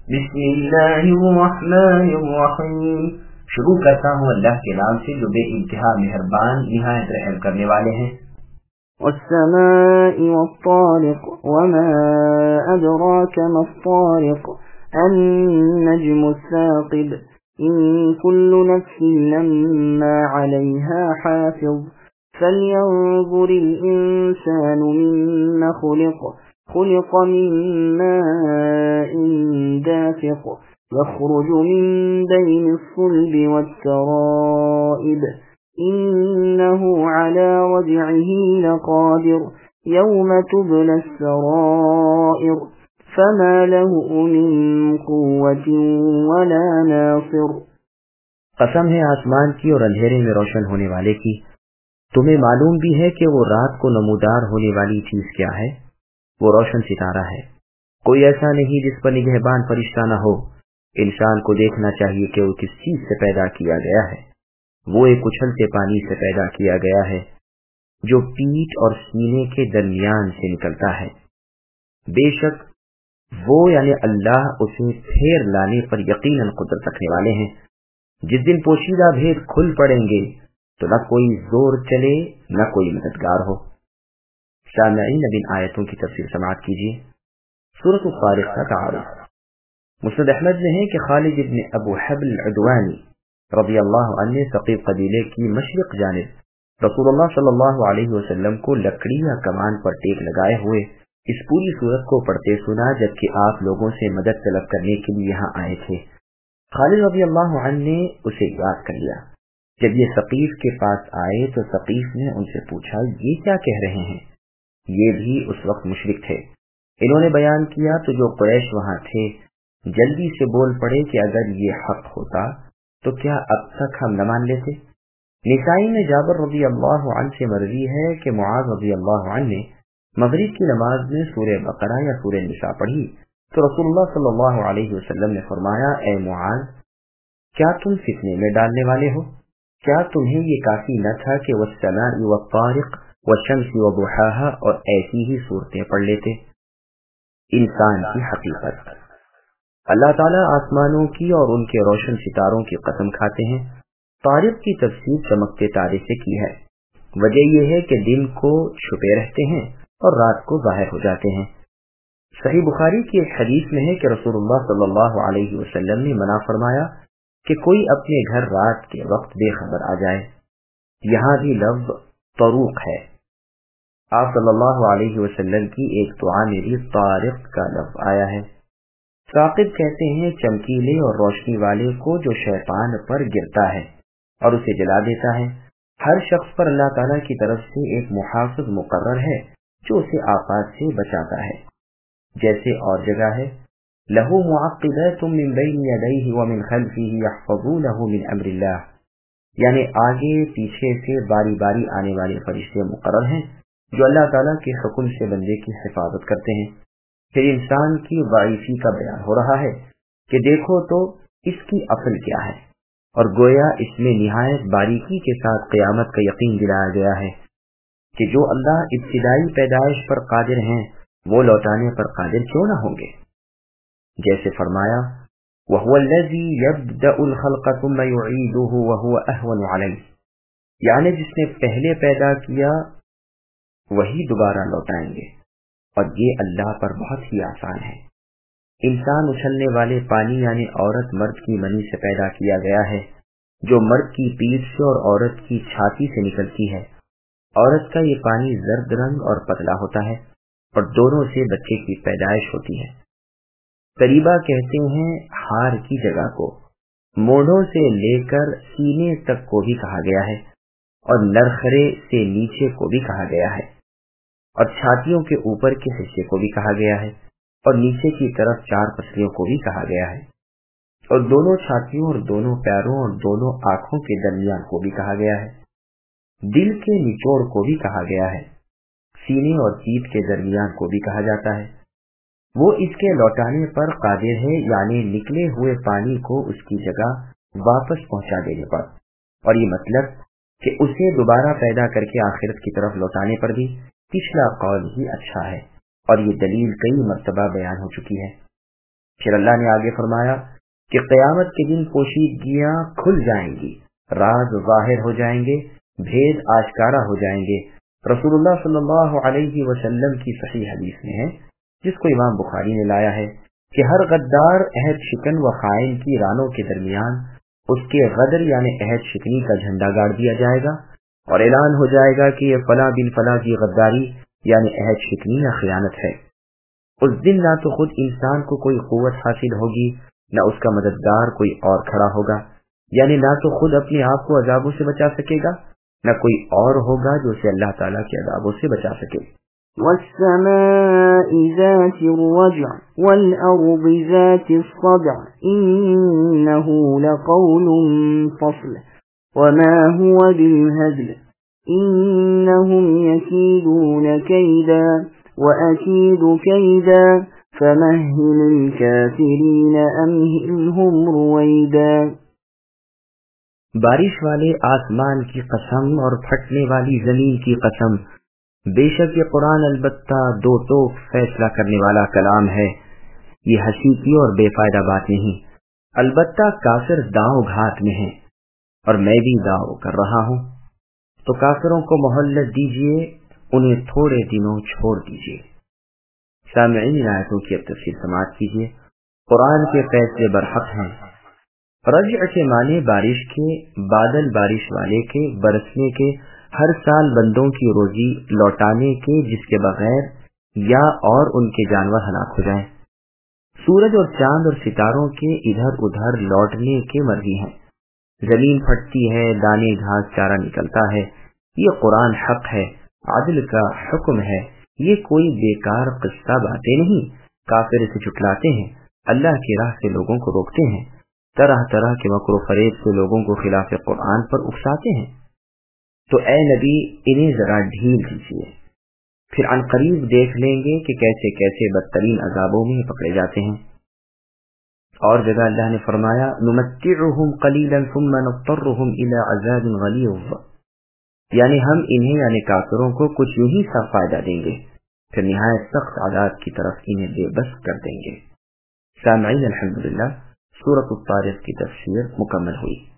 بسم اللہ الرحمن الرحیم. شروع کرتا ہوں اللہ کے نام سے جو بے انتہا مہربان نہایت رحم کرنے والے ہیں. والسماء والطارق وما أدراك ما الطارق النجم الثاقب إن كل نفس لما عليها حافظ فلينظر الإنسان مما خلق من ماء دافق يخرج من بين الصلب والترائب إنه على رجعه لقادر يوم تبلى السرائر فما له من قوة ولا ناصر. قسم ہے آسمان کی اور اندھیرے میں روشن ہونے والے کی. تمہیں معلوم بھی ہے کہ وہ رات کو نمودار ہونے والی چیز کیا ہے؟ وہ روشن ستارہ ہے. کوئی ایسا نہیں جس پر نگہبان فرشتہ نہ ہو. انسان کو دیکھنا چاہیے کہ وہ کس چیز سے پیدا کیا گیا ہے. وہ ایک اچھلتے پانی سے پیدا کیا گیا ہے جو پیٹھ اور سینے کے درمیان سے نکلتا ہے. بے شک وہ یعنی اللہ اسے پھیر لانے پر یقیناً قدرت رکھنے والے ہیں. جس دن پوشیدہ بھید کھل پڑیں گے تو نہ کوئی زور چلے نہ کوئی مددگار ہو. سامعین اب ان آیتوں کی تفسیر سماعت کیجیے. سورۃ الطارق کا تعارف. مسند احمد میں ہے کہ خالد ابن ابو حبل العدوانی رضی اللہ عنہ نے ثقیف قبیلے کی مشرق جانب رسول اللہ صلی اللہ علیہ وسلم کو لکڑی یا کمان پر ٹیک لگائے ہوئے اس پوری سورت کو پڑھتے سنا جبکہ آپ لوگوں سے مدد طلب کرنے کے لیے یہاں آئے تھے. خالد رضی اللہ عنہ نے اسے یاد کر لیا. جب یہ ثقیف کے پاس آئے تو ثقیف نے ان سے پوچھا یہ کیا کہہ رہے ہیں؟ یہ بھی اس وقت مشرک تھے. انہوں نے بیان کیا تو جو قریش وہاں تھے جلدی سے بول پڑے کہ اگر یہ حق ہوتا تو کیا اب تک ہم نہ مان لیتے. نسائی میں جابر رضی اللہ عنہ سے مروی ہے کہ معاذ رضی اللہ عنہ نے مغرب کی نماز میں سورہ بقرہ یا سورہ نساء پڑھی تو رسول اللہ صلی اللہ علیہ وسلم نے فرمایا اے معاذ کیا تم فتنے میں ڈالنے والے ہو؟ کیا تمہیں یہ کافی نہ تھا کہ والسماء والطارق والشمس وضحاها اور ایسی ہی صورتیں پڑھ لیتے؟ انسان کی حقیقت. اللہ تعالیٰ آسمانوں کی اور ان کے روشن ستاروں کی قسم کھاتے ہیں. طارق کی تفسیر چمکتے تارے سے کی ہے. وجہ یہ ہے کہ دن کو چھپے رہتے ہیں اور رات کو ظاہر ہو جاتے ہیں. صحیح بخاری کی ایک حدیث میں ہے کہ رسول اللہ صلی اللہ علیہ وسلم نے منع فرمایا کہ کوئی اپنے گھر رات کے وقت بے خبر آ جائے. یہاں بھی لفظ طروق ہے. آپ صلی اللہ علیہ وسلم کی ایک دعا میں بھی طارق کا لفظ آیا ہے. ثاقب کہتے ہیں چمکیلے اور روشنی والے کو جو شیطان پر گرتا ہے اور اسے جلا دیتا ہے. ہر شخص پر اللہ تعالیٰ کی طرف سے ایک محافظ مقرر ہے جو اسے آفات سے بچاتا ہے. جیسے اور جگہ ہے لَهُ مُعَقِّبَاتٌ مِّن بَيْنِ يَدَيْهِ وَمِنْ خَلْفِهِ يَحْفَظُونَهُ مِنْ أَمْرِ اللَّهِ. یعنی آگے پیچھے سے باری باری آنے والے فرشتے مقرر ہیں جو اللہ تعالیٰ کے حکم سے بندے کی حفاظت کرتے ہیں. پھر انسان کی ضعیفی کا بیان ہو رہا ہے کہ دیکھو تو اس کی عقل کیا ہے اور گویا اس میں نہایت باریکی کے ساتھ قیامت کا یقین دلایا گیا ہے کہ جو اللہ ابتدائی پیدائش پر قادر ہیں وہ لوٹانے پر قادر کیوں نہ ہوں گے. جیسے فرمایا وَهُوَ الَّذِي يَبْدَأُ الْخَلْقَ ثُمَّ يُعِيدُهُ وَهُوَ أَهْوَنُ عَلَيْهِ. یعنی جس نے پہلے پیدا کیا وہی دوبارہ لوٹائیں گے اور یہ اللہ پر بہت ہی آسان ہے. انسان اچھلنے والے پانی یعنی عورت مرد کی منی سے پیدا کیا گیا ہے جو مرد کی پیٹھ سے اور عورت کی چھاتی سے نکلتی ہے. عورت کا یہ پانی زرد رنگ اور پتلا ہوتا ہے اور دونوں سے بچے کی پیدائش ہوتی ہے. قریبا کہتے ہیں ہار کی جگہ کو. مونڈوں سے لے کر سینے تک کو بھی کہا گیا ہے اور نرخرے سے نیچے کو بھی کہا گیا ہے اور چھاتیوں کے اوپر کے حصے کو بھی کہا گیا ہے اور نیچے کی طرف 4 پسلیوں کو بھی کہا گیا ہے اور دونوں چھاتیوں اور دونوں پیروں اور دونوں آنکھوں کے درمیان کو بھی کہا گیا ہے. دل کے نچوڑ کو بھی کہا گیا ہے. سینے اور پیٹھ کے درمیان کو بھی کہا جاتا ہے. وہ اس کے لوٹانے پر قادر ہے یعنی نکلے ہوئے پانی کو اس کی جگہ واپس پہنچا دینے پر. اور یہ مطلب کہ اسے دوبارہ پیدا کر کے آخرت کی طرف لوٹانے پر بھی پچھلا قول ہی اچھا ہے اور یہ دلیل کئی مرتبہ بیان ہو چکی ہے. پھر اللہ نے آگے فرمایا کہ قیامت کے دن پوشیدگیاں کھل جائیں گی، راز ظاہر ہو جائیں گے، بھید آشکارا ہو جائیں گے۔ رسول اللہ صلی اللہ علیہ وسلم کی صحیح حدیث میں ہے، جس کو امام بخاری نے لایا ہے، کہ ہر غدار عہد شکن و خائن کی رانوں کے درمیان اس کے غدر یعنی عہد شکنی کا جھنڈا گاڑ دیا جائے گا، اور اعلان ہو جائے گا کہ یہ فلاں بن فلاں کی غداری یعنی عہد شکنی یا خیانت ہے۔ اس دن نہ تو خود انسان کو کوئی قوت حاصل ہوگی، نہ اس کا مددگار کوئی اور کھڑا ہوگا، یعنی نہ تو خود اپنے آپ کو عذابوں سے بچا سکے گا، نہ کوئی اور ہوگا جو اسے اللہ تعالیٰ کے عذابوں سے بچا سکے۔ والسماء ذات الرجع والأرض ذات الصدع إنه لقول فصل وما هو بالهزل إنهم يكيدون كيدا وأكيد كيدا فمهل الكافرين أمهلهم رويدا۔ بارش والے آسمان کی قسم اور پھٹنے والی زمین کی قسم، بے شک یہ قرآن البتہ دو ٹوک فیصلہ کرنے والا کلام ہے، یہ حقیقی اور بے فائدہ بات نہیں۔ البتہ کافر داؤ گھات میں ہیں، اور میں بھی داؤ کر رہا ہوں، تو کافروں کو مہلت دیجیے، انہیں تھوڑے دنوں چھوڑ دیجیے۔ سامعین، آیتوں کی اب تفصیل سماعت کیجیے۔ قرآن کے فیصلے برحق ہیں۔ رجع کے معنی بارش کے، بادل بارش والے کے، برسنے کے، ہر سال بندوں کی روزی لوٹانے کے جس کے بغیر یا اور ان کے جانور ہلاک ہو جائیں، سورج اور چاند اور ستاروں کے ادھر ادھر لوٹنے کے مرضی ہیں، زمین پھٹتی ہے، دانے گھاس چارہ نکلتا ہے، یہ قرآن حق ہے، عدل کا حکم ہے، یہ کوئی بیکار قصہ باتیں نہیں۔ کافر اسے جھٹلاتے ہیں، اللہ کی راہ سے لوگوں کو روکتے ہیں، طرح طرح کے مکر و فریب سے لوگوں کو خلاف قرآن پر اکساتے ہیں، تو اے نبی انہیں ذرا ڈھیل دیجیے، پھر عن قریب دیکھ لیں گے کہ کیسے کیسے بدترین عذابوں میں پکڑے جاتے ہیں۔ اور جگہ اللہ نے فرمایا نمتعہم قلیلا ثم نضطرہم الی عذاب غلیظ، یعنی ہم انہیں یعنی کافروں کو کچھ یوں ہی سا فائدہ دیں گے، پھر نہایت سخت عذاب کی طرف انہیں بے بس کر دیں گے۔ سامعین، الحمدللہ سورۃ الطارق کی تفسیر مکمل ہوئی۔